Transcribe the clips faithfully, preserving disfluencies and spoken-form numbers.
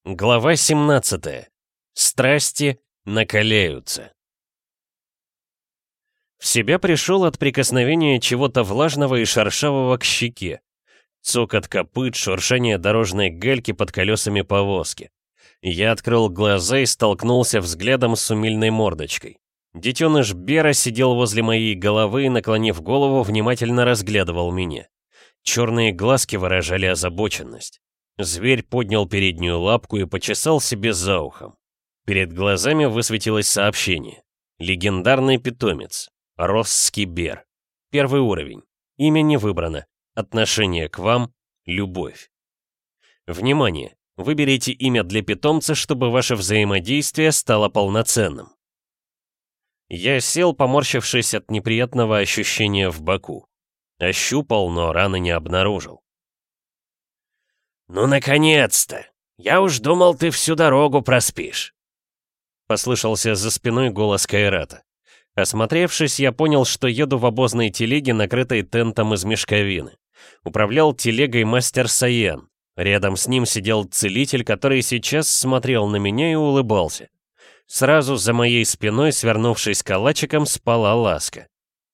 Глава семнадцатая. Страсти накаляются. В себя пришел от прикосновения чего-то влажного и шершавого к щеке. Цокот копыт, шуршание дорожной гальки под колесами повозки. Я открыл глаза и столкнулся взглядом с умильной мордочкой. Детеныш Бера сидел возле моей головы и, наклонив голову, внимательно разглядывал меня. Черные глазки выражали озабоченность. Зверь поднял переднюю лапку и почесал себе за ухом. Перед глазами высветилось сообщение. Легендарный питомец. Россский Бер. Первый уровень. Имя не выбрано. Отношение к вам — любовь. Внимание! Выберите имя для питомца, чтобы ваше взаимодействие стало полноценным. Я сел, поморщившись от неприятного ощущения в боку. Ощупал, но раны не обнаружил. «Ну, наконец-то! Я уж думал, ты всю дорогу проспишь!» Послышался за спиной голос Кайрата. Осмотревшись, я понял, что еду в обозной телеге, накрытой тентом из мешковины. Управлял телегой мастер Саян. Рядом с ним сидел целитель, который сейчас смотрел на меня и улыбался. Сразу за моей спиной, свернувшись калачиком, спала Ласка.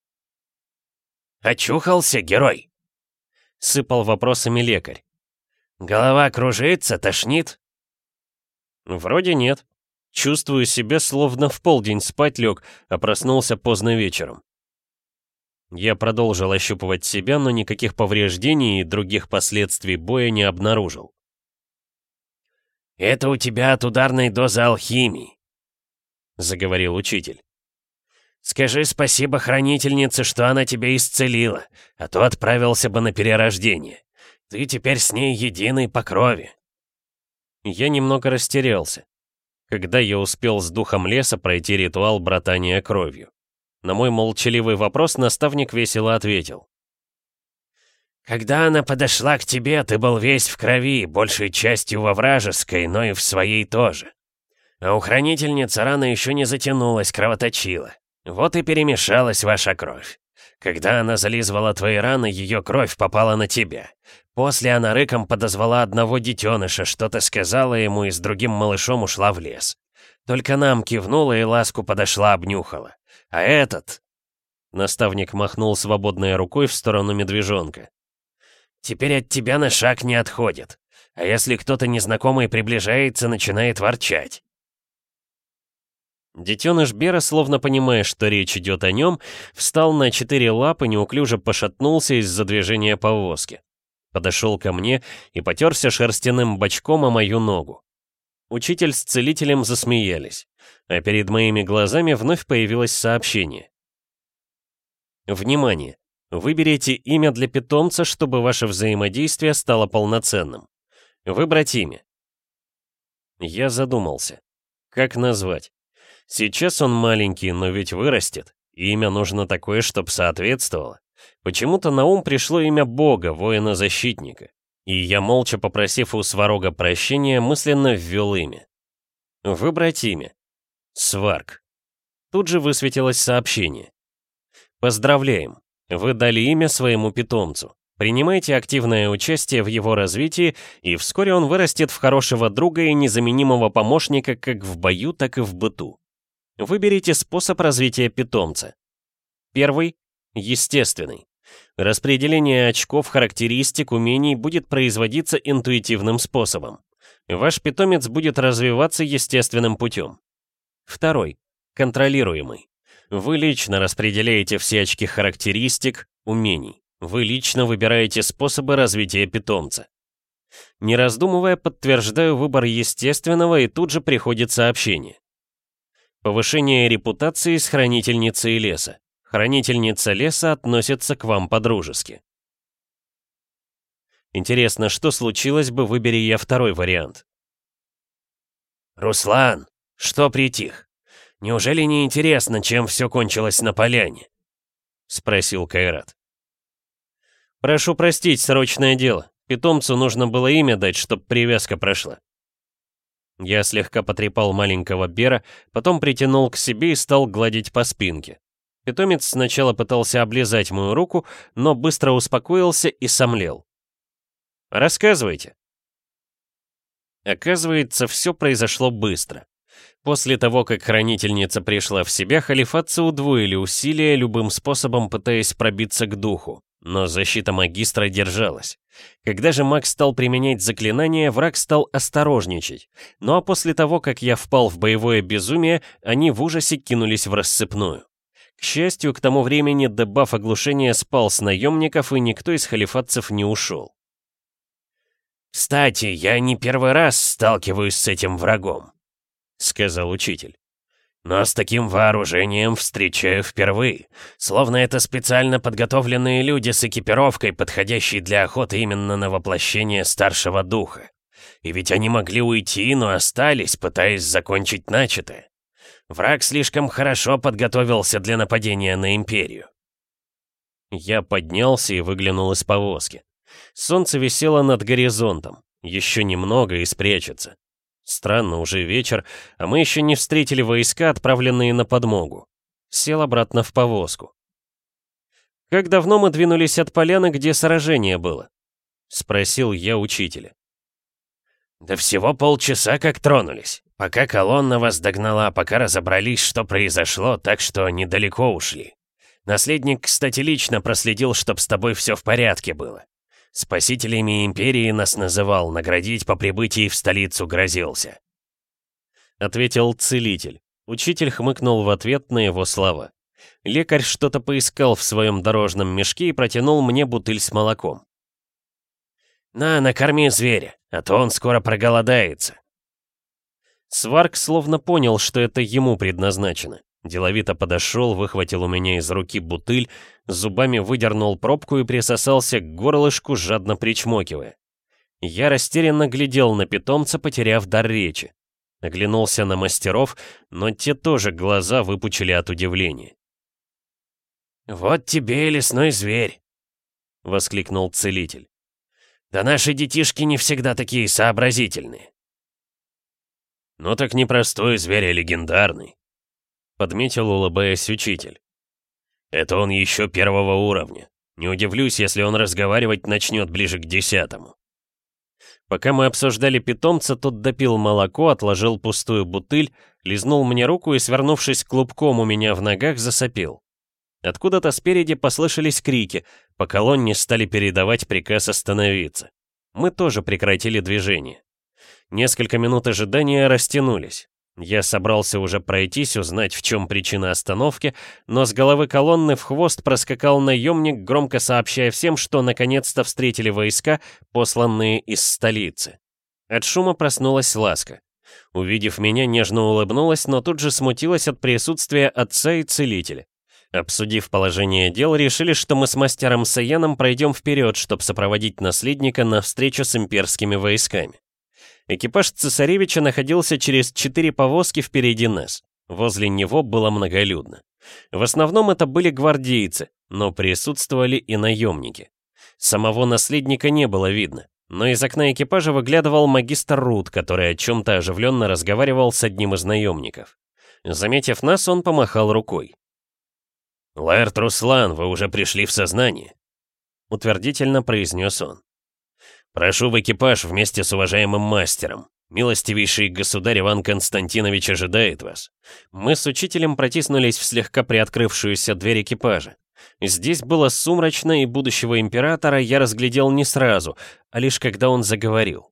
«Очухался, герой?» — сыпал вопросами лекарь. «Голова кружится, тошнит?» «Вроде нет. Чувствую себя, словно в полдень спать лег, а проснулся поздно вечером». Я продолжил ощупывать себя, но никаких повреждений и других последствий боя не обнаружил. «Это у тебя от ударной дозы алхимии», — заговорил учитель. «Скажи спасибо хранительнице, что она тебя исцелила, а то отправился бы на перерождение. Ты теперь с ней единый по крови». Я немного растерялся. Когда я успел с духом леса пройти ритуал братания кровью? На мой молчаливый вопрос наставник весело ответил. «Когда она подошла к тебе, ты был весь в крови, большей частью во вражеской, но и в своей тоже. А у хранительницы рана еще не затянулась, кровоточила. Вот и перемешалась ваша кровь. Когда она зализывала твои раны, ее кровь попала на тебя. После она рыком подозвала одного детеныша, что-то сказала ему и с другим малышом ушла в лес. Только нам кивнула и Ласку подошла, обнюхала. А этот...» Наставник махнул свободной рукой в сторону медвежонка. «Теперь от тебя на шаг не отходит. А если кто-то незнакомый приближается, начинает ворчать». Детеныш Бера, словно понимая, что речь идет о нем, встал на четыре лапы, неуклюже пошатнулся из-за движения повозки. Подошел ко мне и потерся шерстяным бочком о мою ногу. Учитель с целителем засмеялись, а перед моими глазами вновь появилось сообщение. Внимание! Выберите имя для питомца, чтобы ваше взаимодействие стало полноценным. Выбрать имя. Я задумался. Как назвать? Сейчас он маленький, но ведь вырастет. И имя нужно такое, чтоб соответствовало. Почему-то на ум пришло имя Бога, воина-защитника. И я, молча попросив у Сварога прощения, мысленно ввел имя. Выбрать имя. Сварг. Тут же высветилось сообщение. Поздравляем! Вы дали имя своему питомцу. Принимайте активное участие в его развитии, и вскоре он вырастет в хорошего друга и незаменимого помощника как в бою, так и в быту. Выберите способ развития питомца. Первый — естественный. Распределение очков, характеристик, умений будет производиться интуитивным способом. Ваш питомец будет развиваться естественным путем. Второй — контролируемый. Вы лично распределяете все очки характеристик, умений. Вы лично выбираете способы развития питомца. Не раздумывая, подтверждаю выбор естественного, и тут же приходит сообщение. Повышение репутации с хранительницей леса. Хранительница леса относится к вам по-дружески. Интересно, что случилось бы, выбери я второй вариант. «Руслан, что притих? Неужели не интересно, чем все кончилось на поляне?» — спросил Кайрат. «Прошу простить, срочное дело. Питомцу нужно было имя дать, чтоб привязка прошла». Я слегка потрепал маленького Бера, потом притянул к себе и стал гладить по спинке. Питомец сначала пытался облизать мою руку, но быстро успокоился и сомлел. «Рассказывайте». Оказывается, все произошло быстро. После того, как хранительница пришла в себя, халифатцы удвоили усилия, любым способом пытаясь пробиться к духу, но защита магистра держалась. Когда же маг стал применять заклинания, враг стал осторожничать. Ну а после того, как я впал в боевое безумие, они в ужасе кинулись в рассыпную. К счастью, к тому времени дебаф оглушения спал с наемников, и никто из халифатцев не ушел. «Кстати, я не первый раз сталкиваюсь с этим врагом», — сказал учитель. «Но с таким вооружением встречаю впервые. Словно это специально подготовленные люди с экипировкой, подходящей для охоты именно на воплощение старшего духа. И ведь они могли уйти, но остались, пытаясь закончить начатое. Враг слишком хорошо подготовился для нападения на Империю». Я поднялся и выглянул из повозки. Солнце висело над горизонтом. Еще немного и спрячется. Странно, уже вечер, а мы еще не встретили войска, отправленные на подмогу. Сел обратно в повозку. «Как давно мы двинулись от поляны, где сражение было?» — спросил я учителя. «Да всего полчаса как тронулись. Пока колонна вас догнала, пока разобрались, что произошло, так что недалеко ушли. Наследник, кстати, лично проследил, чтоб с тобой все в порядке было. Спасителями Империи нас называл, наградить по прибытии в столицу грозился», — ответил целитель. Учитель хмыкнул в ответ на его слова. Лекарь что-то поискал в своем дорожном мешке и протянул мне бутыль с молоком. «На, накорми зверя, а то он скоро проголодается». Сварк словно понял, что это ему предназначено. Деловито подошел, выхватил у меня из руки бутыль, зубами выдернул пробку и присосался к горлышку, жадно причмокивая. Я растерянно глядел на питомца, потеряв дар речи. Оглянулся на мастеров, но те тоже глаза выпучили от удивления. «Вот тебе и лесной зверь!» — воскликнул целитель. «Да наши детишки не всегда такие сообразительные». «Ну так не простой зверь, а легендарный», — подметил, улыбаясь, учитель. «Это он еще первого уровня. Не удивлюсь, если он разговаривать начнет ближе к десятому». Пока мы обсуждали питомца, тот допил молоко, отложил пустую бутыль, лизнул мне руку и, свернувшись клубком у меня в ногах, засопел. Откуда-то спереди послышались крики, по колонне стали передавать приказ остановиться. Мы тоже прекратили движение. Несколько минут ожидания растянулись. Я собрался уже пройтись, узнать, в чем причина остановки, но с головы колонны в хвост проскакал наемник, громко сообщая всем, что наконец-то встретили войска, посланные из столицы. От шума проснулась Ласка. Увидев меня, нежно улыбнулась, но тут же смутилась от присутствия отца и целителя. Обсудив положение дел, решили, что мы с мастером Саяном пройдем вперед, чтобы сопроводить наследника на встречу с имперскими войсками. Экипаж цесаревича находился через четыре повозки впереди нас. Возле него было многолюдно. В основном это были гвардейцы, но присутствовали и наемники. Самого наследника не было видно, но из окна экипажа выглядывал магистр Рут, который о чем-то оживленно разговаривал с одним из наемников. Заметив нас, он помахал рукой. «Лаэрт Руслан, вы уже пришли в сознание», — утвердительно произнес он. «Прошу в экипаж вместе с уважаемым мастером. Милостивейший государь Иван Константинович ожидает вас». Мы с учителем протиснулись в слегка приоткрывшуюся дверь экипажа. Здесь было сумрачно, и будущего императора я разглядел не сразу, а лишь когда он заговорил.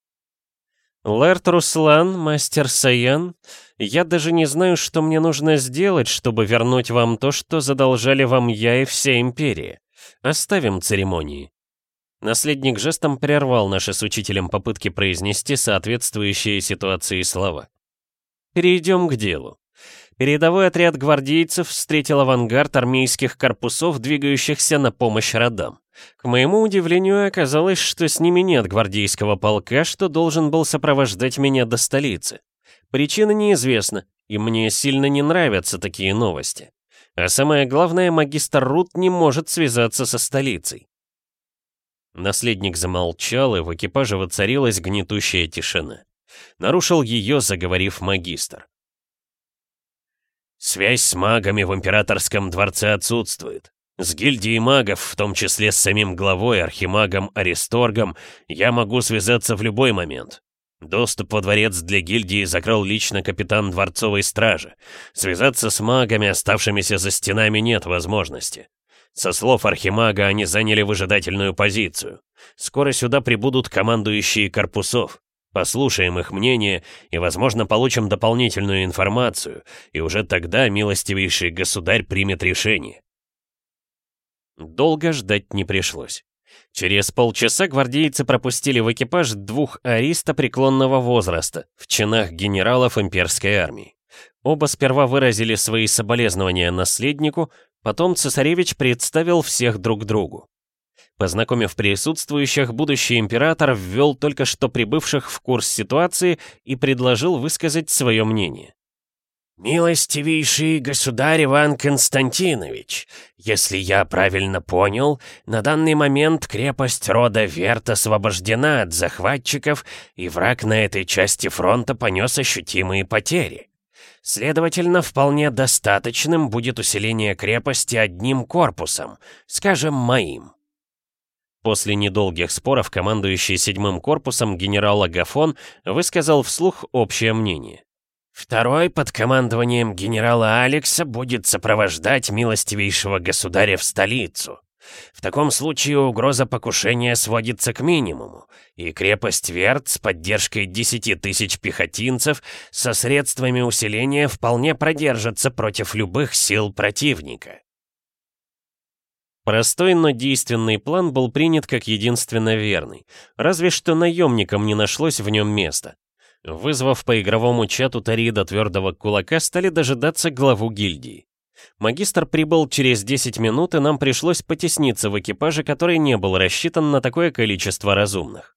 «Лаэрт Руслан, мастер Саян, я даже не знаю, что мне нужно сделать, чтобы вернуть вам то, что задолжали вам я и вся империя. Оставим церемонии». Наследник жестом прервал наши с учителем попытки произнести соответствующие ситуации слова. Перейдем к делу. Передовой отряд гвардейцев встретил авангард армейских корпусов, двигающихся на помощь родам. К моему удивлению, оказалось, что с ними нет гвардейского полка, что должен был сопровождать меня до столицы. Причина неизвестна, и мне сильно не нравятся такие новости. А самое главное, магистр Рут не может связаться со столицей. Наследник замолчал, и в экипаже воцарилась гнетущая тишина. Нарушил ее, заговорив магистр. «Связь с магами в императорском дворце отсутствует. С гильдией магов, в том числе с самим главой, архимагом Аристоргом, я могу связаться в любой момент. Доступ во дворец для гильдии закрыл лично капитан дворцовой стражи. Связаться с магами, оставшимися за стенами, нет возможности. Со слов архимага, они заняли выжидательную позицию. Скоро сюда прибудут командующие корпусов. Послушаем их мнение и, возможно, получим дополнительную информацию, и уже тогда милостивейший государь примет решение. Долго ждать не пришлось. Через полчаса гвардейцы пропустили в экипаж двух ариста преклонного возраста в чинах генералов имперской армии. Оба сперва выразили свои соболезнования наследнику, потом цесаревич представил всех друг другу. Познакомив присутствующих, будущий император ввел только что прибывших в курс ситуации и предложил высказать свое мнение. «Милостивейший государь Иван Константинович, если я правильно понял, на данный момент крепость рода Верт освобождена от захватчиков, и враг на этой части фронта понес ощутимые потери. Следовательно, вполне достаточным будет усиление крепости одним корпусом, скажем, моим». После недолгих споров командующий седьмым корпусом генерал Агафон высказал вслух общее мнение. «Второй под командованием генерала Алекса будет сопровождать милостивейшего государя в столицу. В таком случае угроза покушения сводится к минимуму, и крепость Верт с поддержкой десяти тысяч пехотинцев со средствами усиления вполне продержится против любых сил противника». Простой, но действенный план был принят как единственно верный, разве что наемникам не нашлось в нем места. Вызвав по игровому чату Тарида Твердого Кулака, стали дожидаться главу гильдии. Магистр прибыл через десять минут, и нам пришлось потесниться в экипаже, который не был рассчитан на такое количество разумных.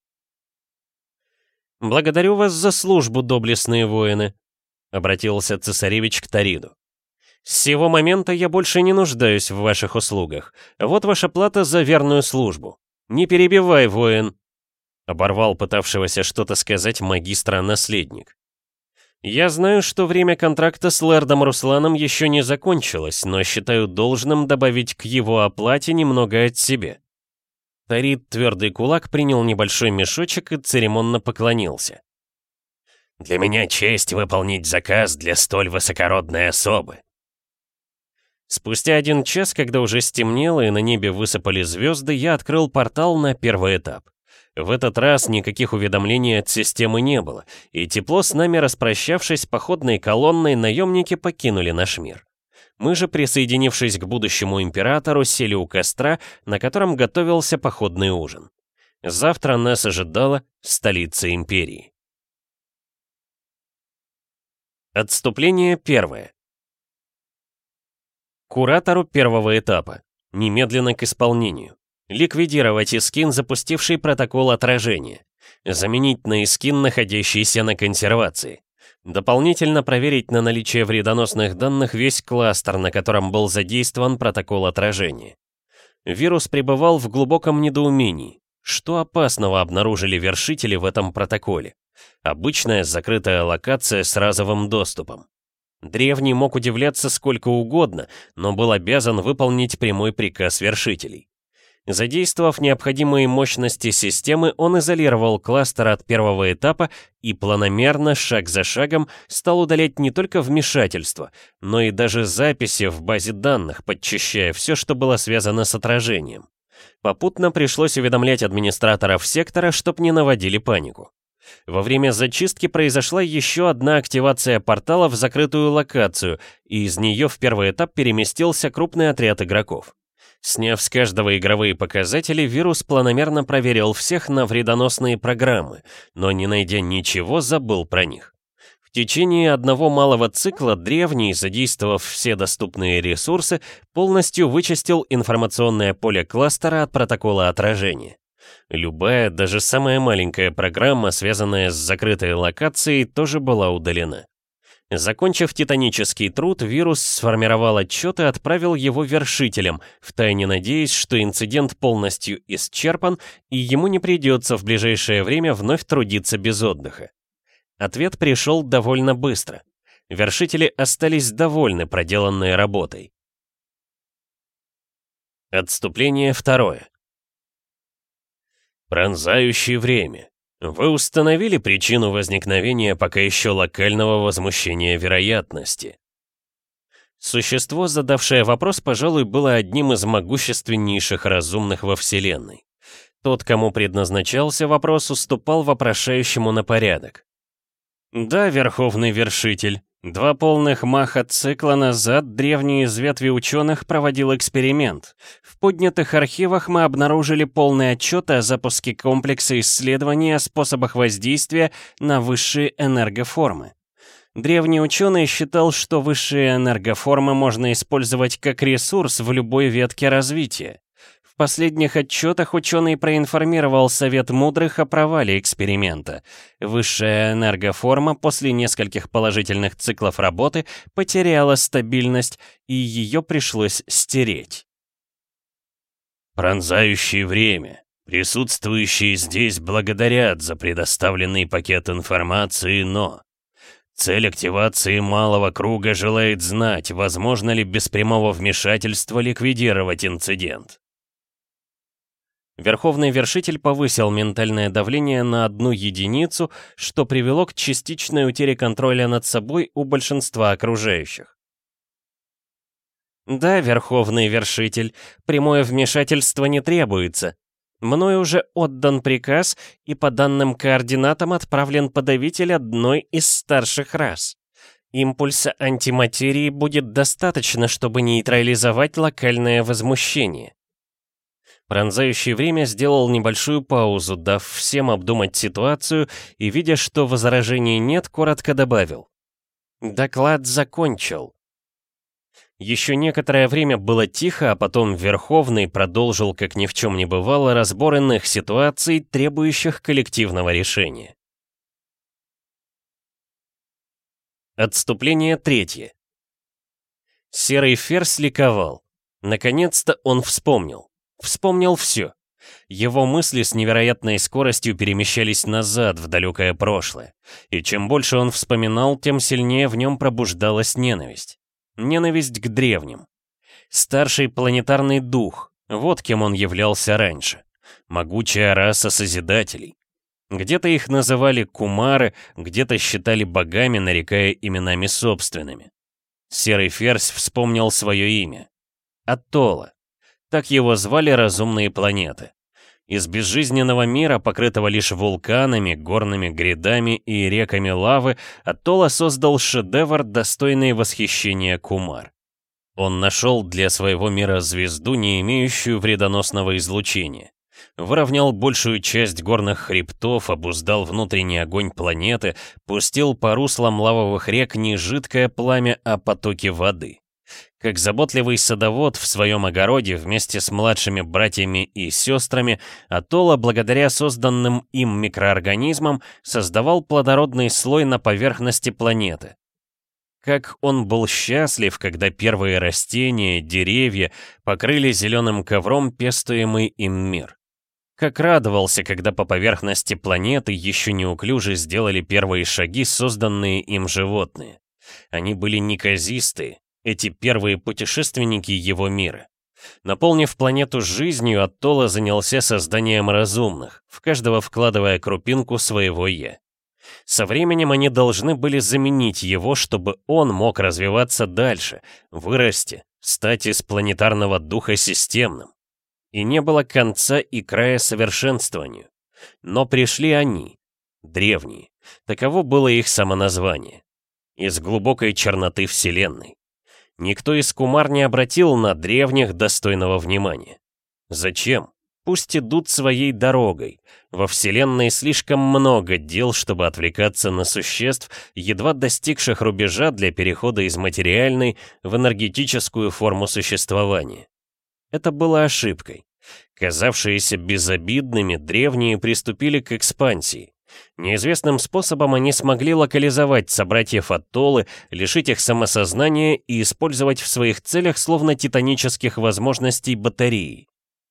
«Благодарю вас за службу, доблестные воины», — обратился цесаревич к Тариду. «С сего момента я больше не нуждаюсь в ваших услугах. Вот ваша плата за верную службу. Не перебивай, воин!» Оборвал пытавшегося что-то сказать магистра-наследник. «Я знаю, что время контракта с лэрдом Русланом еще не закончилось, но считаю должным добавить к его оплате немного от себя». Тарид Твердый Кулак принял небольшой мешочек и церемонно поклонился. «Для меня честь выполнить заказ для столь высокородной особы». Спустя один час, когда уже стемнело и на небе высыпали звезды, я открыл портал на первый этап. В этот раз никаких уведомлений от системы не было, и тепло с нами распрощавшись походной колонной, наемники покинули наш мир. Мы же, присоединившись к будущему императору, сели у костра, на котором готовился походный ужин. Завтра нас ожидала столица империи. Отступление первое. Куратору первого этапа. Немедленно к исполнению. Ликвидировать Искин, запустивший протокол отражения. Заменить на Искин, находящийся на консервации. Дополнительно проверить на наличие вредоносных данных весь кластер, на котором был задействован протокол отражения. Вирус пребывал в глубоком недоумении. Что опасного обнаружили вершители в этом протоколе? Обычная закрытая локация с разовым доступом. Древний мог удивляться сколько угодно, но был обязан выполнить прямой приказ вершителей. Задействовав необходимые мощности системы, он изолировал кластер от первого этапа и планомерно, шаг за шагом, стал удалять не только вмешательства, но и даже записи в базе данных, подчищая все, что было связано с отражением. Попутно пришлось уведомлять администраторов сектора, чтоб не наводили панику. Во время зачистки произошла еще одна активация портала в закрытую локацию, и из нее в первый этап переместился крупный отряд игроков. Сняв с каждого игровые показатели, вирус планомерно проверил всех на вредоносные программы, но не найдя ничего, забыл про них. В течение одного малого цикла древний, задействовав все доступные ресурсы, полностью вычистил информационное поле кластера от протокола отражения. Любая, даже самая маленькая программа, связанная с закрытой локацией, тоже была удалена. Закончив титанический труд, вирус сформировал отчет и отправил его вершителям, втайне надеясь, что инцидент полностью исчерпан и ему не придется в ближайшее время вновь трудиться без отдыха. Ответ пришел довольно быстро. Вершители остались довольны проделанной работой. Отступление второе. Пронзающее время. Вы установили причину возникновения пока еще локального возмущения вероятности? Существо, задавшее вопрос, пожалуй, было одним из могущественнейших разумных во Вселенной. Тот, кому предназначался вопрос, уступал вопрошающему на порядок. Да, Верховный Вершитель, два полных маха цикла назад древний из ветви ученых проводил эксперимент. В поднятых архивах мы обнаружили полный отчет о запуске комплекса исследований о способах воздействия на высшие энергоформы. Древний ученый считал, что высшие энергоформы можно использовать как ресурс в любой ветке развития. В последних отчетах ученый проинформировал Совет Мудрых о провале эксперимента. Высшая энергоформа после нескольких положительных циклов работы потеряла стабильность, и ее пришлось стереть. Пронзающее время. Присутствующие здесь благодарят за предоставленный пакет информации, но... Цель активации малого круга желает знать, возможно ли без прямого вмешательства ликвидировать инцидент. Верховный Вершитель повысил ментальное давление на одну единицу, что привело к частичной утере контроля над собой у большинства окружающих. Да, Верховный Вершитель, прямое вмешательство не требуется. Мною уже отдан приказ, и по данным координатам отправлен подавитель одной из старших рас. Импульса антиматерии будет достаточно, чтобы нейтрализовать локальное возмущение. Пронзающий время сделал небольшую паузу, дав всем обдумать ситуацию, и, видя, что возражений нет, коротко добавил. Доклад закончил. Еще некоторое время было тихо, а потом Верховный продолжил, как ни в чем не бывало, разбор иных ситуаций, требующих коллективного решения. Отступление третье. Серый ферзь ликовал. Наконец-то он вспомнил. Вспомнил все. Его мысли с невероятной скоростью перемещались назад, в далекое прошлое. И чем больше он вспоминал, тем сильнее в нем пробуждалась ненависть. Ненависть к древним. Старший планетарный дух, вот кем он являлся раньше. Могучая раса Созидателей. Где-то их называли кумары, где-то считали богами, нарекая именами собственными. Серый ферзь вспомнил свое имя. Атолла. Так его звали разумные планеты. Из безжизненного мира, покрытого лишь вулканами, горными грядами и реками лавы, Атолла создал шедевр, достойный восхищения кумар. Он нашел для своего мира звезду, не имеющую вредоносного излучения. Выровнял большую часть горных хребтов, обуздал внутренний огонь планеты, пустил по руслам лавовых рек не жидкое пламя, а потоки воды. Как заботливый садовод в своем огороде вместе с младшими братьями и сестрами, Атолла, благодаря созданным им микроорганизмам, создавал плодородный слой на поверхности планеты. Как он был счастлив, когда первые растения, деревья покрыли зеленым ковром пестуемый им мир. Как радовался, когда по поверхности планеты еще неуклюже сделали первые шаги созданные им животные. Они были неказистые, эти первые путешественники его мира. Наполнив планету жизнью, Атолла занялся созданием разумных, в каждого вкладывая крупинку своего «я». Со временем они должны были заменить его, чтобы он мог развиваться дальше, вырасти, стать из планетарного духа системным. И не было конца и края совершенствованию. Но пришли они, древние, таково было их самоназвание, из глубокой черноты Вселенной. Никто из кумар не обратил на древних достойного внимания. Зачем? Пусть идут своей дорогой. Во Вселенной слишком много дел, чтобы отвлекаться на существ, едва достигших рубежа для перехода из материальной в энергетическую форму существования. Это было ошибкой. Казавшиеся безобидными, древние приступили к экспансии. Неизвестным способом они смогли локализовать собратьев Атоллы, лишить их самосознания и использовать в своих целях словно титанических возможностей батареи.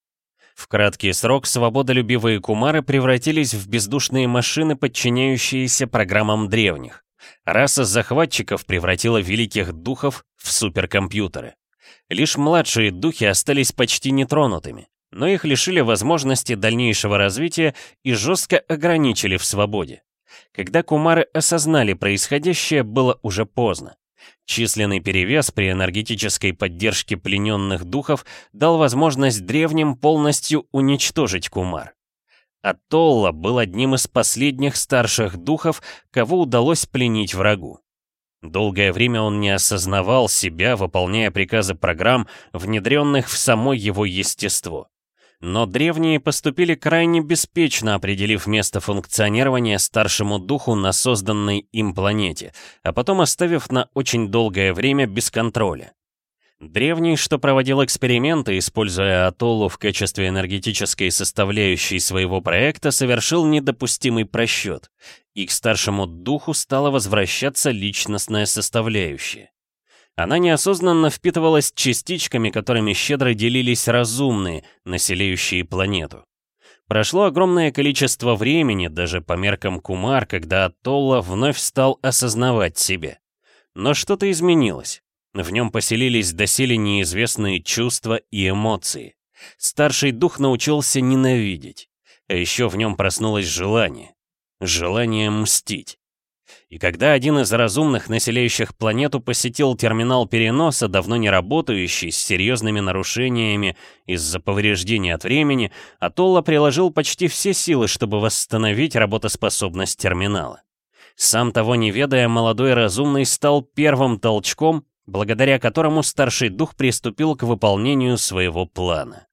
В краткий срок свободолюбивые кумары превратились в бездушные машины, подчиняющиеся программам древних. Раса захватчиков превратила великих духов в суперкомпьютеры. Лишь младшие духи остались почти нетронутыми. но их лишили возможности дальнейшего развития и жестко ограничили в свободе. Когда кумары осознали происходящее, было уже поздно. Численный перевес при энергетической поддержке плененных духов дал возможность древним полностью уничтожить кумар. Атолла был одним из последних старших духов, кого удалось пленить врагу. Долгое время он не осознавал себя, выполняя приказы программ, внедренных в само его естество. Но древние поступили крайне беспечно, определив место функционирования старшему духу на созданной им планете, а потом оставив на очень долгое время без контроля. Древний, что проводил эксперименты, используя Атоллу в качестве энергетической составляющей своего проекта, совершил недопустимый просчет, и к старшему духу стала возвращаться личностная составляющая. Она неосознанно впитывалась частичками, которыми щедро делились разумные, населяющие планету. Прошло огромное количество времени, даже по меркам кумар, когда Атолла вновь стал осознавать себя. Но что-то изменилось. В нем поселились доселе неизвестные чувства и эмоции. Старший дух научился ненавидеть. А еще в нем проснулось желание. Желание мстить. И когда один из разумных, населяющих планету, посетил терминал переноса, давно не работающий, с серьезными нарушениями из-за повреждения от времени, Атолла приложил почти все силы, чтобы восстановить работоспособность терминала. Сам того не ведая, молодой разумный стал первым толчком, благодаря которому старший дух приступил к выполнению своего плана.